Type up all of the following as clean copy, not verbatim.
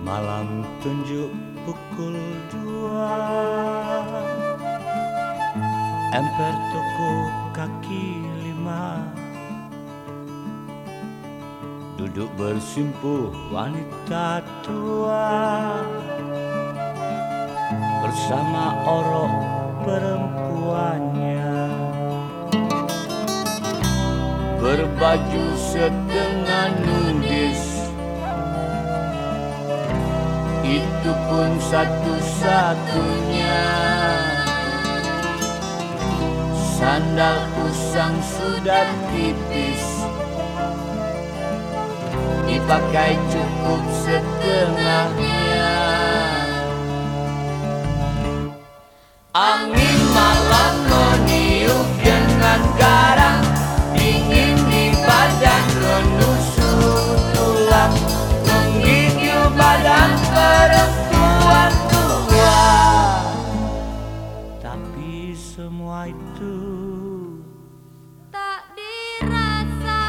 Malam tunjuk pukul 2, emper toko kaki 5, duduk bersimpuh wanita tua bersama orok perempuannya, berbaju setengah nudis. Itu pun satu-satunya. Sandal usang sudah tipis, dipakai cukup setengahnya. Angin malam meniup dengan garang, dingin di badan menusuk tulang, menggigil badan perempuan tua. Tapi semua itu tak dirasa.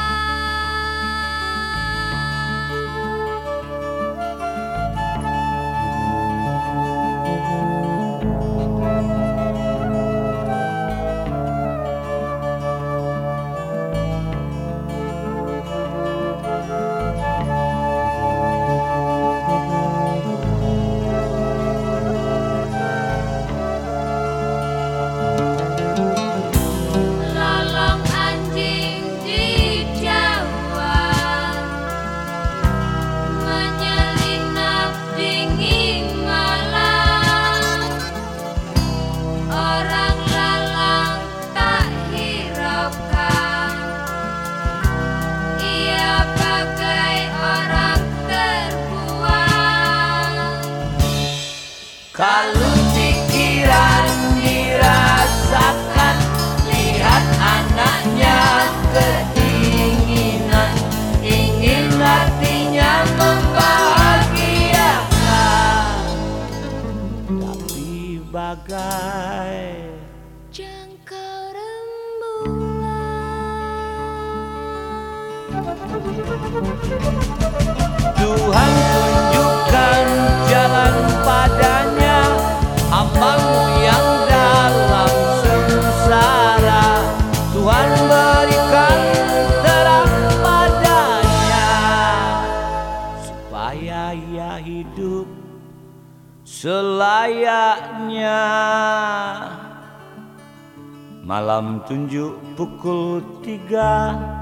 kalau pikiran dirasakan, lihat anaknya kedinginan, ingin hatinya membahagiakan. Tapi bagai Jangkau rembulan, Tuhan tunjukkan jalan padanya, hambamu yang dalam sengsara. Tuhan berikan terang padanya, supaya ia hidup selayaknya. Malam tunjuk pukul 3,